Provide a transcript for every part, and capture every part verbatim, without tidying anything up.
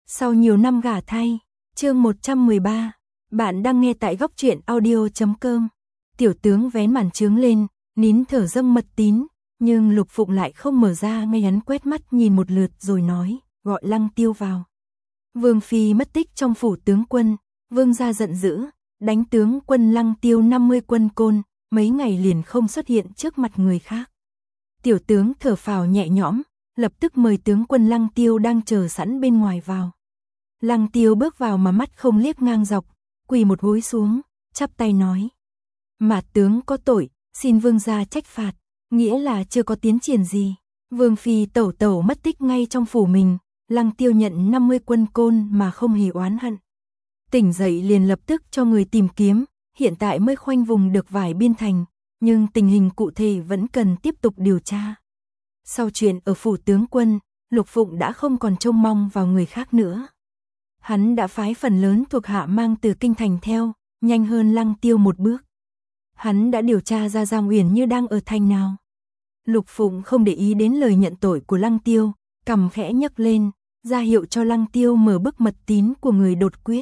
Sau nhiều năm gả thay, chương một trăm mười ba, bạn đang nghe tại góc truyện audio chấm com. Tiểu tướng vén màn trướng lên, nín thở dâng mật tín, nhưng Lục Phụng lại không mở ra, ngay hắn quét mắt nhìn một lượt rồi nói, gọi Lăng Tiêu vào. Vương phi mất tích trong phủ tướng quân, vương gia giận dữ, đánh tướng quân Lăng Tiêu năm mươi quân côn, mấy ngày liền không xuất hiện trước mặt người khác. Tiểu tướng thở phào nhẹ nhõm, lập tức mời tướng quân Lăng Tiêu đang chờ sẵn bên ngoài vào. Lăng Tiêu bước vào mà mắt không liếc ngang dọc, quỳ một gối xuống, chắp tay nói: "Mạt tướng có tội, xin vương gia trách phạt." Nghĩa là chưa có tiến triển gì. Vương phi tẩu tẩu mất tích ngay trong phủ mình, Lăng Tiêu nhận năm mươi quân côn mà không hề oán hận. Tỉnh dậy liền lập tức cho người tìm kiếm, hiện tại mới khoanh vùng được vài biên thành, nhưng tình hình cụ thể vẫn cần tiếp tục điều tra. Sau chuyện ở phủ tướng quân, Lục Phụng đã không còn trông mong vào người khác nữa. Hắn đã phái phần lớn thuộc hạ mang từ kinh thành theo, nhanh hơn Lăng Tiêu một bước. Hắn đã điều tra ra Giang Uyển Như đang ở thành nào. Lục Phụng không để ý đến lời nhận tội của Lăng Tiêu, cằm khẽ nhấc lên, ra hiệu cho Lăng Tiêu mở bức mật tín của người đột quyết.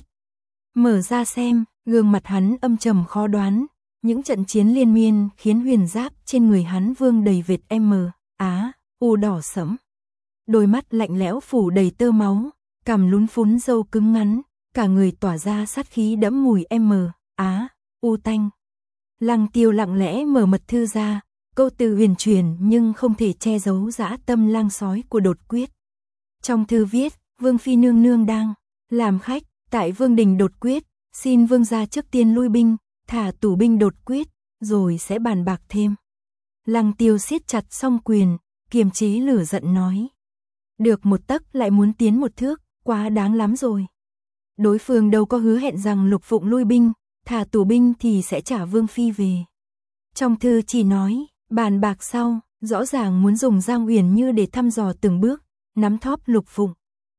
Mở ra xem, gương mặt hắn âm trầm khó đoán, những trận chiến liên miên khiến huyền giáp trên người hắn vương đầy vệt M, Á, U đỏ sẫm. Đôi mắt lạnh lẽo phủ đầy tơ máu, cằm lún phún râu cứng ngắn, cả người tỏa ra sát khí đẫm mùi M, Á, U tanh. Lăng Tiêu lặng lẽ mở mật thư ra, câu từ huyền truyền nhưng không thể che giấu dã tâm lang sói của đột quyết. Trong thư viết, vương phi nương nương đang làm khách tại vương đình đột quyết, xin vương gia trước tiên lui binh, thả tù binh đột quyết, rồi sẽ bàn bạc thêm. Lăng Tiêu siết chặt song quyền, kiềm chế lửa giận nói: "Được một tấc lại muốn tiến một thước, quá đáng lắm rồi." Đối phương đâu có hứa hẹn rằng Lục Phụng lui binh, thả tù binh thì sẽ trả vương phi về. Trong thư chỉ nói, bàn bạc sau, rõ ràng muốn dùng Giang Uyển Như để thăm dò từng bước, nắm thóp Lục Phụng.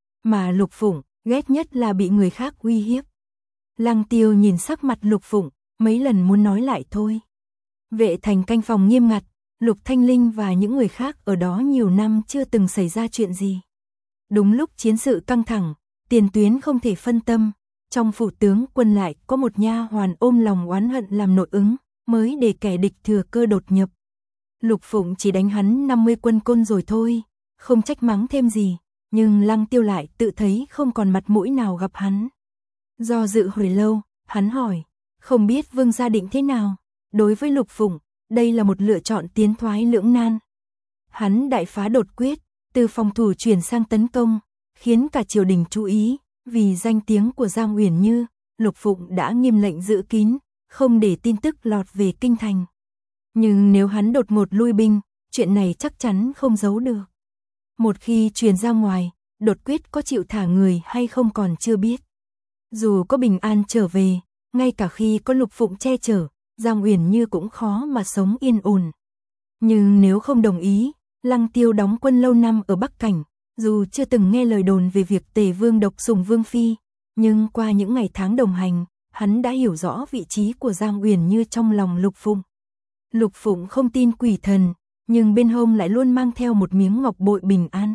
Mà Lục Phụng, ghét nhất là bị người khác uy hiếp. Lăng Tiêu nhìn sắc mặt Lục Phụng, mấy lần muốn nói lại thôi. Vệ thành canh phòng nghiêm ngặt, Lục Thanh Linh và những người khác ở đó nhiều năm chưa từng xảy ra chuyện gì. Đúng lúc chiến sự căng thẳng, tiền tuyến không thể phân tâm, trong phủ tướng quân lại có một nha hoàn ôm lòng oán hận làm nội ứng, mới để kẻ địch thừa cơ đột nhập. Lục Phụng chỉ đánh hắn năm mươi quân côn rồi thôi, không trách mắng thêm gì, nhưng Lăng Tiêu lại tự thấy không còn mặt mũi nào gặp hắn. Do dự hồi lâu, hắn hỏi, không biết vương gia định thế nào? Đối với Lục Phụng, đây là một lựa chọn tiến thoái lưỡng nan. Hắn đại phá đột quyết, từ phòng thủ chuyển sang tấn công, khiến cả triều đình chú ý, vì danh tiếng của Giang Uyển Như, Lục Phụng đã nghiêm lệnh giữ kín, không để tin tức lọt về kinh thành. Nhưng nếu hắn đột ngột lui binh, chuyện này chắc chắn không giấu được. Một khi truyền ra ngoài, đột quyết có chịu thả người hay không còn chưa biết. Dù có bình an trở về, ngay cả khi có Lục Phụng che chở, Giang Uyển Như cũng khó mà sống yên ổn. Nhưng nếu không đồng ý, Lăng Tiêu đóng quân lâu năm ở Bắc Cảnh, dù chưa từng nghe lời đồn về việc Tề Vương độc sủng vương phi, nhưng qua những ngày tháng đồng hành, hắn đã hiểu rõ vị trí của Giang Uyển Như trong lòng Lục Phụng. Lục Phụng không tin quỷ thần, nhưng bên hông lại luôn mang theo một miếng ngọc bội bình an.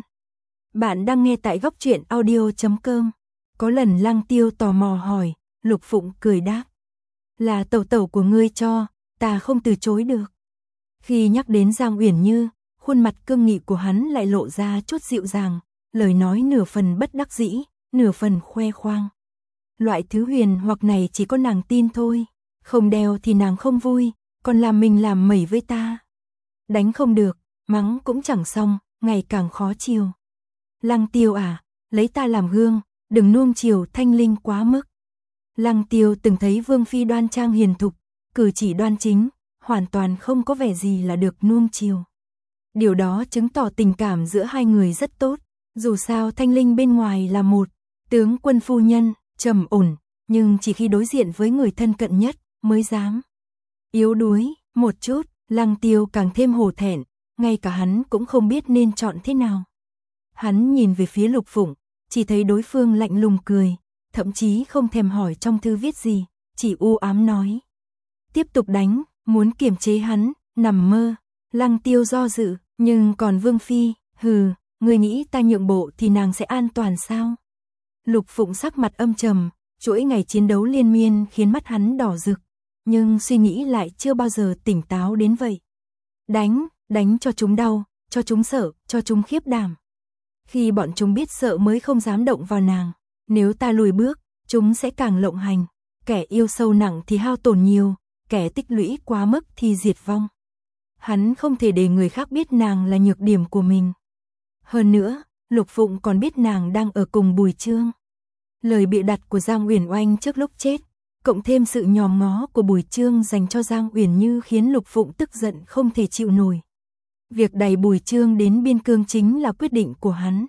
Bạn đang nghe tại góc truyện audio chấm com. Có lần Lăng Tiêu tò mò hỏi, Lục Phụng cười đáp: "Là tẩu tẩu của ngươi cho, ta không từ chối được." Khi nhắc đến Giang Uyển Như, khuôn mặt cương nghị của hắn lại lộ ra chút dịu dàng, lời nói nửa phần bất đắc dĩ, nửa phần khoe khoang. Loại thứ huyền hoặc này chỉ có nàng tin thôi, không đeo thì nàng không vui, còn làm mình làm mẩy với ta. Đánh không được, mắng cũng chẳng xong, ngày càng khó chiều. Lăng Tiêu à, lấy ta làm gương, đừng nuông chiều Thanh Linh quá mức. Lăng Tiêu từng thấy vương phi đoan trang hiền thục, cử chỉ đoan chính, hoàn toàn không có vẻ gì là được nuông chiều. Điều đó chứng tỏ tình cảm giữa hai người rất tốt, dù sao Thanh Linh bên ngoài là một tướng quân phu nhân, trầm ổn, nhưng chỉ khi đối diện với người thân cận nhất mới dám. Yếu đuối, một chút, Lăng Tiêu càng thêm hổ thẹn, ngay cả hắn cũng không biết nên chọn thế nào. Hắn nhìn về phía Lục Phụng, chỉ thấy đối phương lạnh lùng cười, thậm chí không thèm hỏi trong thư viết gì, chỉ u ám nói: "Tiếp tục đánh." Muốn kiềm chế hắn, nằm mơ. Lăng Tiêu do dự, nhưng còn vương phi, hừ, ngươi nghĩ ta nhượng bộ thì nàng sẽ an toàn sao? Lục Phụng sắc mặt âm trầm, chuỗi ngày chiến đấu liên miên khiến mắt hắn đỏ rực, nhưng suy nghĩ lại chưa bao giờ tỉnh táo đến vậy. Đánh, đánh cho chúng đau, cho chúng sợ, cho chúng khiếp đảm. Khi bọn chúng biết sợ mới không dám động vào nàng, nếu ta lùi bước, chúng sẽ càng lộng hành, kẻ yêu sâu nặng thì hao tổn nhiều, kẻ tích lũy quá mức thì diệt vong. Hắn không thể để người khác biết nàng là nhược điểm của mình. Hơn nữa, Lục Phụng còn biết nàng đang ở cùng Bùi Chương. Lời bịa đặt của Giang Uyển Oanh trước lúc chết, cộng thêm sự nhòm ngó của Bùi Chương dành cho Giang Uyển Như khiến Lục Phụng tức giận không thể chịu nổi. Việc đẩy Bùi Chương đến biên cương chính là quyết định của hắn.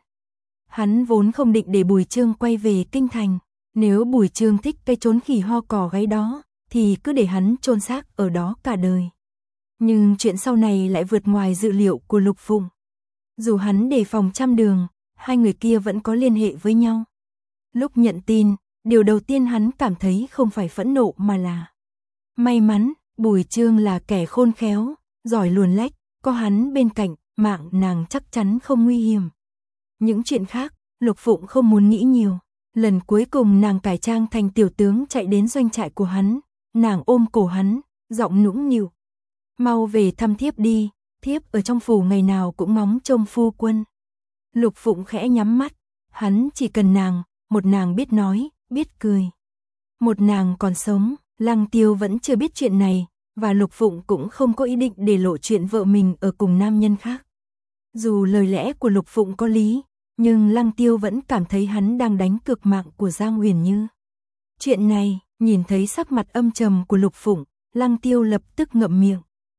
Hắn vốn không định để Bùi Chương quay về kinh thành, nếu Bùi Chương thích cây trốn khỉ ho cỏ gáy đó, thì cứ để hắn chôn xác ở đó cả đời. Nhưng chuyện sau này lại vượt ngoài dự liệu của Lục Phụng. Dù hắn đề phòng trăm đường, hai người kia vẫn có liên hệ với nhau. Lúc nhận tin, điều đầu tiên hắn cảm thấy không phải phẫn nộ mà là may mắn. Bùi Chương là kẻ khôn khéo, giỏi luồn lách, có hắn bên cạnh, mạng nàng chắc chắn không nguy hiểm. Những chuyện khác, Lục Phụng không muốn nghĩ nhiều. Lần cuối cùng nàng cải trang thành tiểu tướng chạy đến doanh trại của hắn, nàng ôm cổ hắn, giọng nũng nịu. Mau về thăm thiếp đi, thiếp ở trong phủ ngày nào cũng ngóng trông phu quân. Lục Phụng khẽ nhắm mắt, hắn chỉ cần nàng, một nàng biết nói, biết cười. Một nàng còn sống, Lăng Tiêu vẫn chưa biết chuyện này, và Lục Phụng cũng không có ý định để lộ chuyện vợ mình ở cùng nam nhân khác. Dù lời lẽ của Lục Phụng có lý, nhưng Lăng Tiêu vẫn cảm thấy hắn đang đánh cược mạng của Giang Uyển Như. Chuyện này, nhìn thấy sắc mặt âm trầm của Lục Phụng, Lăng Tiêu lập tức ngậm miệng.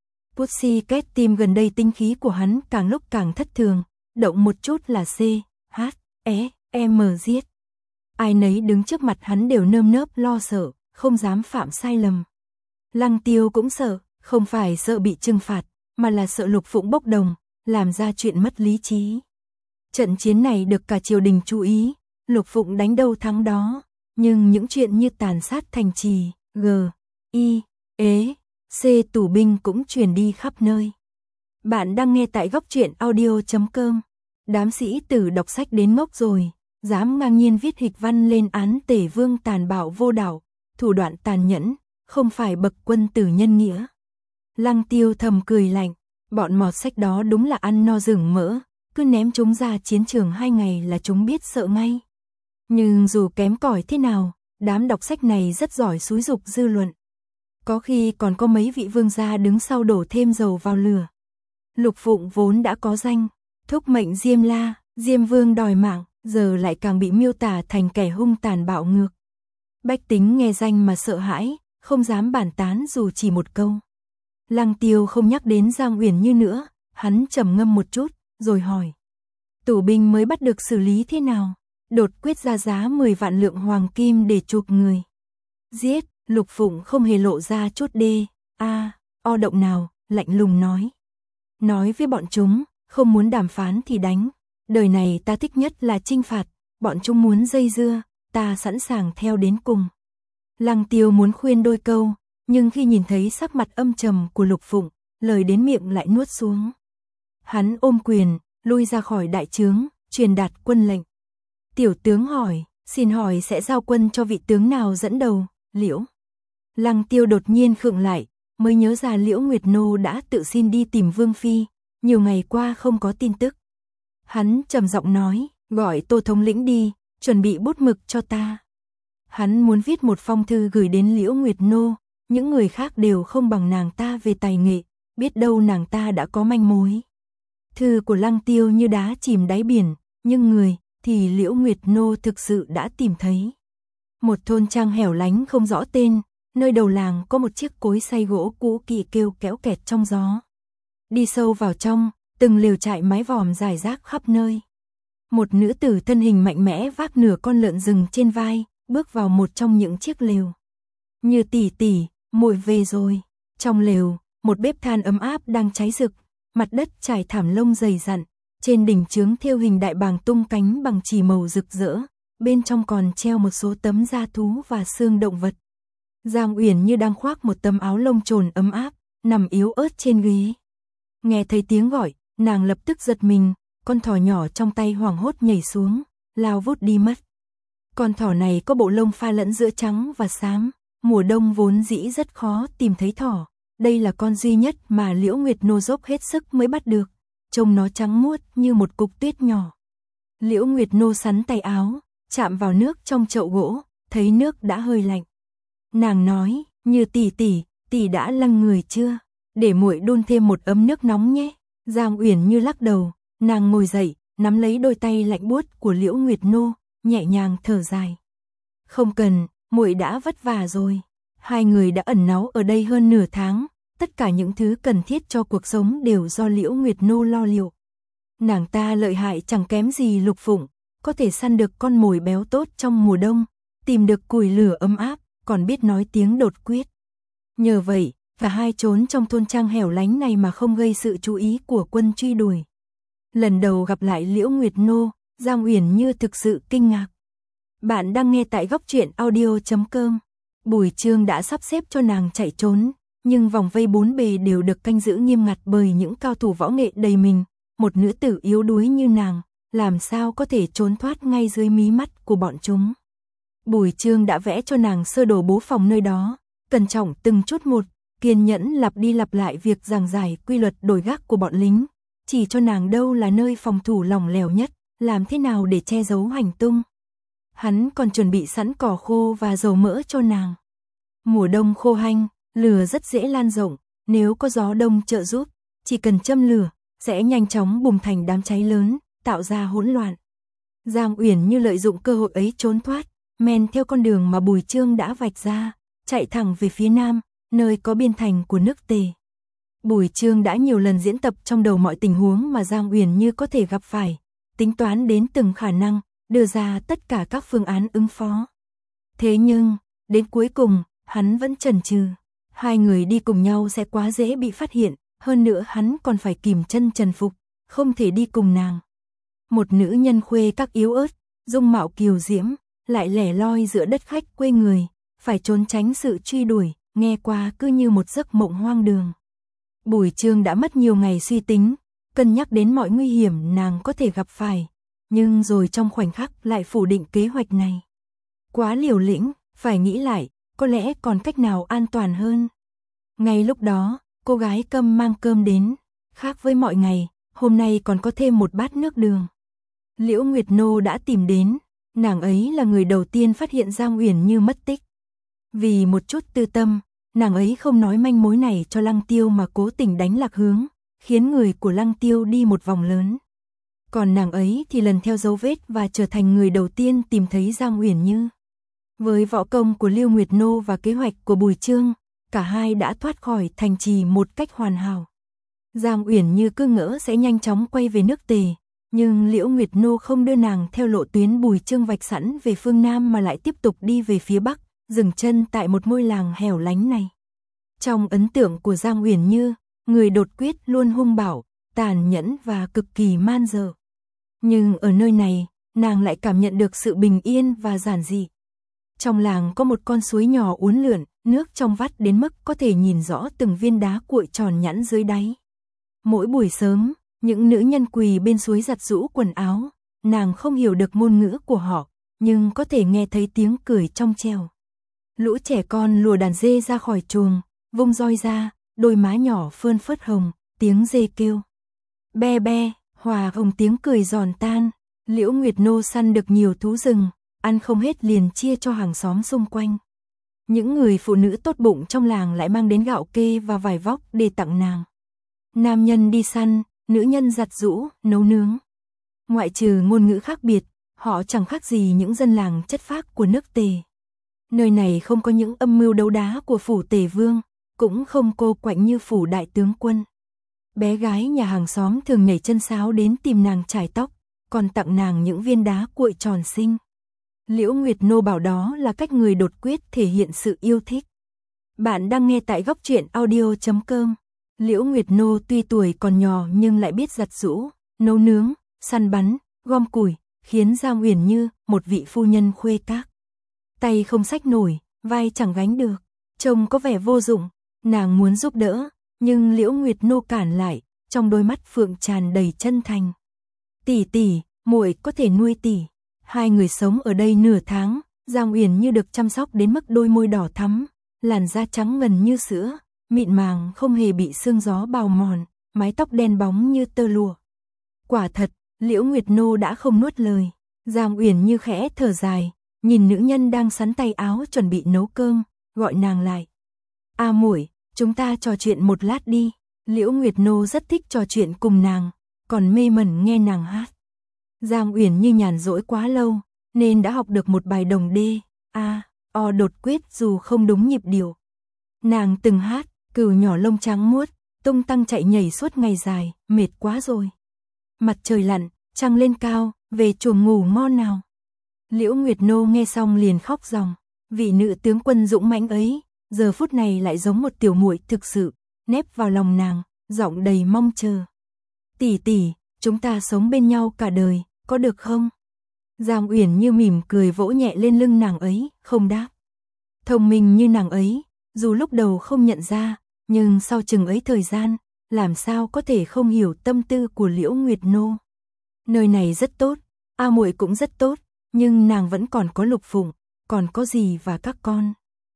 Pussycat tim gần đây tinh khí của hắn càng lúc càng thất thường, động một chút là C, H, E, M giết. Ai nấy đứng trước mặt hắn đều nơm nớp lo sợ, không dám phạm sai lầm. Lăng Tiêu cũng sợ, không phải sợ bị trừng phạt, mà là sợ Lục Phụng bốc đồng, làm ra chuyện mất lý trí. Trận chiến này được cả triều đình chú ý, Lục Phụng đánh đâu thắng đó, nhưng những chuyện như tàn sát thành trì, G, I, ế, C tù binh cũng truyền đi khắp nơi. Bạn đang nghe tại góc truyện audio chấm com. Đám sĩ tử đọc sách đến ngốc rồi, dám ngang nhiên viết hịch văn lên án Tể Vương tàn bạo vô đạo, thủ đoạn tàn nhẫn, không phải bậc quân tử nhân nghĩa. Lăng Tiêu thầm cười lạnh, bọn mọt sách đó đúng là ăn no rừng mỡ, cứ ném chúng ra chiến trường hai ngày là chúng biết sợ ngay. Nhưng dù kém cỏi thế nào, đám đọc sách này rất giỏi xúi dục dư luận. Có khi còn có mấy vị vương gia đứng sau đổ thêm dầu vào lửa. Lục Phụng vốn đã có danh, thúc mệnh Diêm La, Diêm Vương đòi mạng, giờ lại càng bị miêu tả thành kẻ hung tàn bạo ngược. Bách tính nghe danh mà sợ hãi, không dám bàn tán dù chỉ một câu. Lăng Tiêu không nhắc đến Giang Uyển Như nữa, hắn trầm ngâm một chút, rồi hỏi. Tù binh mới bắt được xử lý thế nào? Đột quyết ra giá mười vạn lượng hoàng kim để chuộc người. Giết, Lục Phụng không hề lộ ra chút đê, a, o động nào, lạnh lùng nói. Nói với bọn chúng, không muốn đàm phán thì đánh. Đời này ta thích nhất là trinh phạt, bọn chúng muốn dây dưa, ta sẵn sàng theo đến cùng. Lăng Tiêu muốn khuyên đôi câu, nhưng khi nhìn thấy sắc mặt âm trầm của Lục Phụng, lời đến miệng lại nuốt xuống. Hắn ôm quyền, lui ra khỏi đại trướng, truyền đạt quân lệnh. Tiểu tướng hỏi, xin hỏi sẽ giao quân cho vị tướng nào dẫn đầu, Liễu? Lăng Tiêu đột nhiên khựng lại, mới nhớ ra Liễu Nguyệt Nô đã tự xin đi tìm Vương Phi, nhiều ngày qua không có tin tức. Hắn trầm giọng nói, gọi Tô thống lĩnh đi, chuẩn bị bút mực cho ta. Hắn muốn viết một phong thư gửi đến Liễu Nguyệt Nô, những người khác đều không bằng nàng ta về tài nghệ, biết đâu nàng ta đã có manh mối. Thư của Lăng Tiêu như đá chìm đáy biển, nhưng người thì Liễu Nguyệt Nô thực sự đã tìm thấy. Một thôn trang hẻo lánh không rõ tên, nơi đầu làng có một chiếc cối xay gỗ cũ kỹ kêu kéo kẹt trong gió. Đi sâu vào trong, từng lều trại mái vòm rải rác khắp nơi. Một nữ tử thân hình mạnh mẽ vác nửa con lợn rừng trên vai, bước vào một trong những chiếc lều. Như tỷ tỷ, muội về rồi. Trong lều, một bếp than ấm áp đang cháy rực, mặt đất trải thảm lông dày dặn, trên đỉnh chướng thêu hình đại bàng tung cánh bằng chì màu rực rỡ, bên trong còn treo một số tấm da thú và xương động vật. Giang Uyển Như đang khoác một tấm áo lông trồn ấm áp, nằm yếu ớt trên ghế. Nghe thấy tiếng gọi, nàng lập tức giật mình, con thỏ nhỏ trong tay hoảng hốt nhảy xuống, lao vút đi mất. Con thỏ này có bộ lông pha lẫn giữa trắng và xám, mùa đông vốn dĩ rất khó tìm thấy thỏ, đây là con duy nhất mà Liễu Nguyệt Nô dốc hết sức mới bắt được, trông nó trắng muốt như một cục tuyết nhỏ. Liễu Nguyệt Nô sắn tay áo, chạm vào nước trong chậu gỗ, thấy nước đã hơi lạnh. Nàng nói, Như tỷ tỷ, tỷ đã lăng người chưa? Để muội đun thêm một ấm nước nóng nhé. Giang Uyển Như lắc đầu, nàng ngồi dậy, nắm lấy đôi tay lạnh buốt của Liễu Nguyệt Nô, nhẹ nhàng thở dài. Không cần, muội đã vất vả rồi. Hai người đã ẩn náu ở đây hơn nửa tháng, tất cả những thứ cần thiết cho cuộc sống đều do Liễu Nguyệt Nô lo liệu. Nàng ta lợi hại chẳng kém gì Lục Phụng, có thể săn được con mồi béo tốt trong mùa đông, tìm được củi lửa ấm áp, còn biết nói tiếng đột quyết. Nhờ vậy, cả hai trốn trong thôn trang hẻo lánh này mà không gây sự chú ý của quân truy đuổi. Lần đầu gặp lại Liễu Nguyệt Nô, Giang Uyển Như thực sự kinh ngạc. Bạn đang nghe tại góc truyện audio chấm com. Bùi Chương đã sắp xếp cho nàng chạy trốn, nhưng vòng vây bốn bề đều được canh giữ nghiêm ngặt bởi những cao thủ võ nghệ đầy mình. Một nữ tử yếu đuối như nàng, làm sao có thể trốn thoát ngay dưới mí mắt của bọn chúng. Bùi Chương đã vẽ cho nàng sơ đồ bố phòng nơi đó, cẩn trọng từng chút một, kiên nhẫn lặp đi lặp lại việc giảng giải quy luật đổi gác của bọn lính, chỉ cho nàng đâu là nơi phòng thủ lỏng lẻo nhất, làm thế nào để che giấu hành tung. Hắn còn chuẩn bị sẵn cỏ khô và dầu mỡ cho nàng. Mùa đông khô hanh, lửa rất dễ lan rộng, nếu có gió đông trợ giúp, chỉ cần châm lửa, sẽ nhanh chóng bùng thành đám cháy lớn, tạo ra hỗn loạn. Giang Uyển Như lợi dụng cơ hội ấy trốn thoát, men theo con đường mà Bùi Chương đã vạch ra, chạy thẳng về phía nam, nơi có biên thành của nước Tề. Bùi Chương đã nhiều lần diễn tập trong đầu mọi tình huống mà Giang Uyển Như có thể gặp phải, tính toán đến từng khả năng, đưa ra tất cả các phương án ứng phó. Thế nhưng, đến cuối cùng, hắn vẫn chần chừ. Hai người đi cùng nhau sẽ quá dễ bị phát hiện, hơn nữa hắn còn phải kìm chân trần phục, không thể đi cùng nàng. Một nữ nhân khuê các yếu ớt, dung mạo kiều diễm, lại lẻ loi giữa đất khách quê người, phải trốn tránh sự truy đuổi, nghe qua cứ như một giấc mộng hoang đường. Bùi Chương đã mất nhiều ngày suy tính, cân nhắc đến mọi nguy hiểm nàng có thể gặp phải, nhưng rồi trong khoảnh khắc lại phủ định kế hoạch này. Quá liều lĩnh, phải nghĩ lại, có lẽ còn cách nào an toàn hơn. Ngay lúc đó, cô gái Câm mang cơm đến, khác với mọi ngày, hôm nay còn có thêm một bát nước đường. Liễu Nguyệt Nô đã tìm đến, nàng ấy là người đầu tiên phát hiện Giang Uyển Như mất tích. Vì một chút tư tâm, nàng ấy không nói manh mối này cho Lăng Tiêu mà cố tình đánh lạc hướng, khiến người của Lăng Tiêu đi một vòng lớn. Còn nàng ấy thì lần theo dấu vết và trở thành người đầu tiên tìm thấy Giang Uyển Như. Với võ công của Liễu Nguyệt Nô và kế hoạch của Bùi Chương, cả hai đã thoát khỏi thành trì một cách hoàn hảo. Giang Uyển Như cứ ngỡ sẽ nhanh chóng quay về nước Tề, nhưng Liễu Nguyệt Nô không đưa nàng theo lộ tuyến Bùi Chương vạch sẵn về phương Nam mà lại tiếp tục đi về phía Bắc, dừng chân tại một ngôi làng hẻo lánh này. Trong ấn tượng của Giang Uyển Như, người đột quyết luôn hung bạo, tàn nhẫn và cực kỳ man dợ. Nhưng ở nơi này, nàng lại cảm nhận được sự bình yên và giản dị. Trong làng có một con suối nhỏ uốn lượn, nước trong vắt đến mức có thể nhìn rõ từng viên đá cuội tròn nhẵn dưới đáy. Mỗi buổi sớm, những nữ nhân quỳ bên suối giặt giũ quần áo, nàng không hiểu được ngôn ngữ của họ, nhưng có thể nghe thấy tiếng cười trong trẻo. Lũ trẻ con lùa đàn dê ra khỏi chuồng, vung roi ra, đôi má nhỏ phơn phớt hồng, tiếng dê kêu. Be be, hòa hồng tiếng cười giòn tan, Liễu Nguyệt Nô săn được nhiều thú rừng, ăn không hết liền chia cho hàng xóm xung quanh. Những người phụ nữ tốt bụng trong làng lại mang đến gạo kê và vải vóc để tặng nàng. Nam nhân đi săn, nữ nhân giặt giũ, nấu nướng. Ngoại trừ ngôn ngữ khác biệt, họ chẳng khác gì những dân làng chất phác của nước Tề. Nơi này không có những âm mưu đấu đá của phủ Tề Vương, cũng không cô quạnh như phủ đại tướng quân. Bé gái nhà hàng xóm thường nhảy chân sáo đến tìm nàng chải tóc, còn tặng nàng những viên đá cuội tròn xinh. Liễu Nguyệt Nô bảo đó là cách người đột quyết thể hiện sự yêu thích. Bạn đang nghe tại góc truyện audio chấm com. Liễu Nguyệt Nô tuy tuổi còn nhỏ nhưng lại biết giặt giũ, nấu nướng, săn bắn, gom củi, khiến Giang Uyển Như một vị phu nhân khuê các. Tay không xách nổi, vai chẳng gánh được, trông có vẻ vô dụng, nàng muốn giúp đỡ, nhưng Liễu Nguyệt Nô cản lại, trong đôi mắt phượng tràn đầy chân thành. Tỷ tỷ, muội có thể nuôi tỷ. Hai người sống ở đây nửa tháng, Giang Uyển Như được chăm sóc đến mức đôi môi đỏ thắm, làn da trắng ngần như sữa, mịn màng không hề bị sương gió bào mòn, mái tóc đen bóng như tơ lụa. Quả thật, Liễu Nguyệt Nô đã không nuốt lời. Giang Uyển Như khẽ thở dài, nhìn nữ nhân đang sắn tay áo chuẩn bị nấu cơm, gọi nàng lại. A muội, chúng ta trò chuyện một lát đi. Liễu Nguyệt Nô rất thích trò chuyện cùng nàng, còn mê mẩn nghe nàng hát. Giang Uyển Như nhàn rỗi quá lâu, nên đã học được một bài đồng đê, a, o đột quyết dù không đúng nhịp điệu. Nàng từng hát, cừu nhỏ lông trắng muốt, tung tăng chạy nhảy suốt ngày dài, mệt quá rồi. Mặt trời lặn, trăng lên cao, về chuồng ngủ ngon nào. Liễu Nguyệt Nô nghe xong liền khóc ròng, vị nữ tướng quân dũng mãnh ấy, giờ phút này lại giống một tiểu muội thực sự, nép vào lòng nàng, giọng đầy mong chờ. Tỷ tỷ, chúng ta sống bên nhau cả đời, có được không? Giang Uyển Như mỉm cười vỗ nhẹ lên lưng nàng ấy, không đáp. Thông minh như nàng ấy, dù lúc đầu không nhận ra, nhưng sau chừng ấy thời gian, làm sao có thể không hiểu tâm tư của Liễu Nguyệt Nô. Nơi này rất tốt, A muội cũng rất tốt, nhưng nàng vẫn còn có Lục Phụng, còn có dì và các con.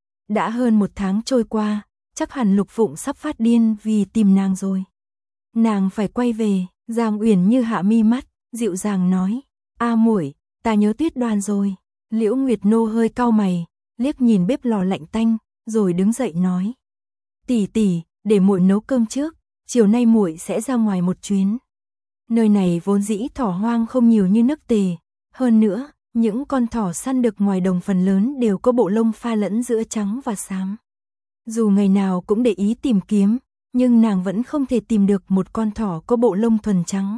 Đã hơn một tháng trôi qua, chắc hẳn Lục Phụng sắp phát điên vì tìm nàng rồi. Nàng phải quay về. Giang Uyển Như hạ mi mắt, dịu dàng nói, A muội, ta nhớ Tuyết Đoan rồi. Liễu Nguyệt Nô hơi cau mày, liếc nhìn bếp lò lạnh tanh, rồi đứng dậy nói, tỷ tỷ, để muội nấu cơm trước, chiều nay muội sẽ ra ngoài một chuyến. Nơi này vốn dĩ thỏ hoang không nhiều như nước Tề, hơn nữa, những con thỏ săn được ngoài đồng phần lớn đều có bộ lông pha lẫn giữa trắng và xám. Dù ngày nào cũng để ý tìm kiếm, nhưng nàng vẫn không thể tìm được một con thỏ có bộ lông thuần trắng.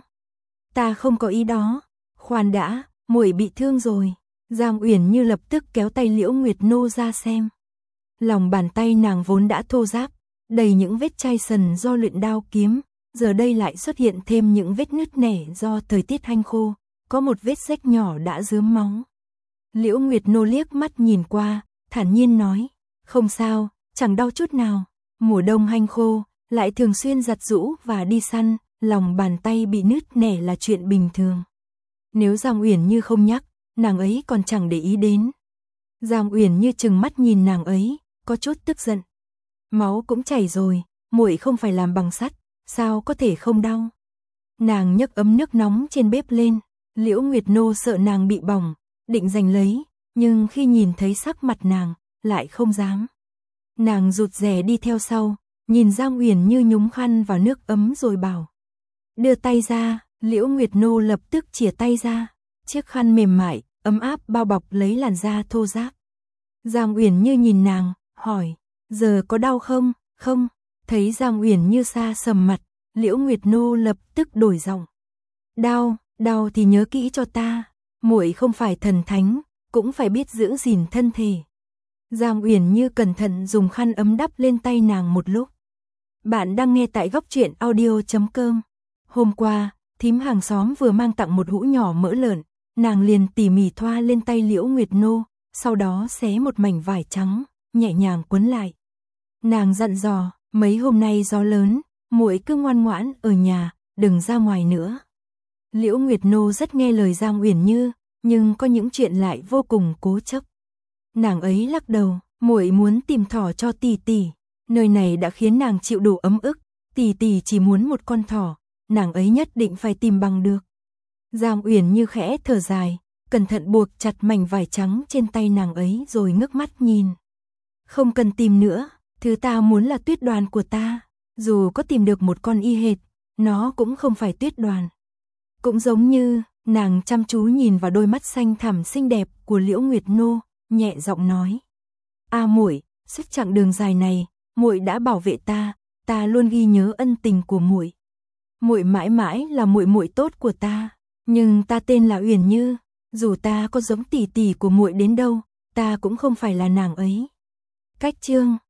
Ta không có ý đó. Khoan đã, muội bị thương rồi. Giang Uyển Như lập tức kéo tay Liễu Nguyệt Nô ra xem. Lòng bàn tay nàng vốn đã thô ráp, đầy những vết chai sần do luyện đao kiếm, giờ đây lại xuất hiện thêm những vết nứt nẻ do thời tiết hanh khô, có một vết rách nhỏ đã rướm máu. Liễu Nguyệt Nô liếc mắt nhìn qua, thản nhiên nói, không sao, chẳng đau chút nào. Mùa đông hanh khô, lại thường xuyên giặt giũ và đi săn, lòng bàn tay bị nứt nẻ là chuyện bình thường. Nếu Giang Uyển Như không nhắc, nàng ấy còn chẳng để ý đến. Giang Uyển Như trừng mắt nhìn nàng ấy, có chút tức giận. Máu cũng chảy rồi, muội không phải làm bằng sắt, sao có thể không đau? Nàng nhấc ấm nước nóng trên bếp lên, Liễu Nguyệt Nô sợ nàng bị bỏng, định giành lấy, nhưng khi nhìn thấy sắc mặt nàng, lại không dám. Nàng rụt rè đi theo sau, nhìn Giang Uyển Như nhúng khăn vào nước ấm rồi bảo. Đưa tay ra, Liễu Nguyệt Nô lập tức chìa tay ra, chiếc khăn mềm mại, ấm áp bao bọc lấy làn da thô ráp. Giang Uyển Như nhìn nàng, hỏi, giờ có đau không? Không. Thấy Giang Uyển Như xa sầm mặt, Liễu Nguyệt Nô lập tức đổi giọng. Đau, đau thì nhớ kỹ cho ta, muội không phải thần thánh, cũng phải biết giữ gìn thân thể. Giang Uyển Như cẩn thận dùng khăn ấm đắp lên tay nàng một lúc. Bạn đang nghe tại góc truyện audio chấm com. Hôm qua, thím hàng xóm vừa mang tặng một hũ nhỏ mỡ lợn, nàng liền tỉ mỉ thoa lên tay Liễu Nguyệt Nô, sau đó xé một mảnh vải trắng, nhẹ nhàng quấn lại. Nàng dặn dò, mấy hôm nay gió lớn, muội cứ ngoan ngoãn ở nhà, đừng ra ngoài nữa. Liễu Nguyệt Nô rất nghe lời Giang Uyển Như, nhưng có những chuyện lại vô cùng cố chấp. Nàng ấy lắc đầu, muội muốn tìm thỏ cho tỷ tỷ, nơi này đã khiến nàng chịu đủ ấm ức, tỷ tỷ chỉ muốn một con thỏ, nàng ấy nhất định phải tìm bằng được. Giang Uyển Như khẽ thở dài, cẩn thận buộc chặt mảnh vải trắng trên tay nàng ấy rồi ngước mắt nhìn. Không cần tìm nữa, thứ ta muốn là Tuyết Đoan của ta, dù có tìm được một con y hệt, nó cũng không phải Tuyết Đoan. Cũng giống như, nàng chăm chú nhìn vào đôi mắt xanh thẳm xinh đẹp của Liễu Nguyệt Nô, nhẹ giọng nói. A muội, suốt chặng đường dài này, muội đã bảo vệ ta, ta luôn ghi nhớ ân tình của muội. Muội mãi mãi là muội muội tốt của ta, nhưng ta tên là Uyển Như, dù ta có giống tỷ tỷ của muội đến đâu, ta cũng không phải là nàng ấy. Cách chương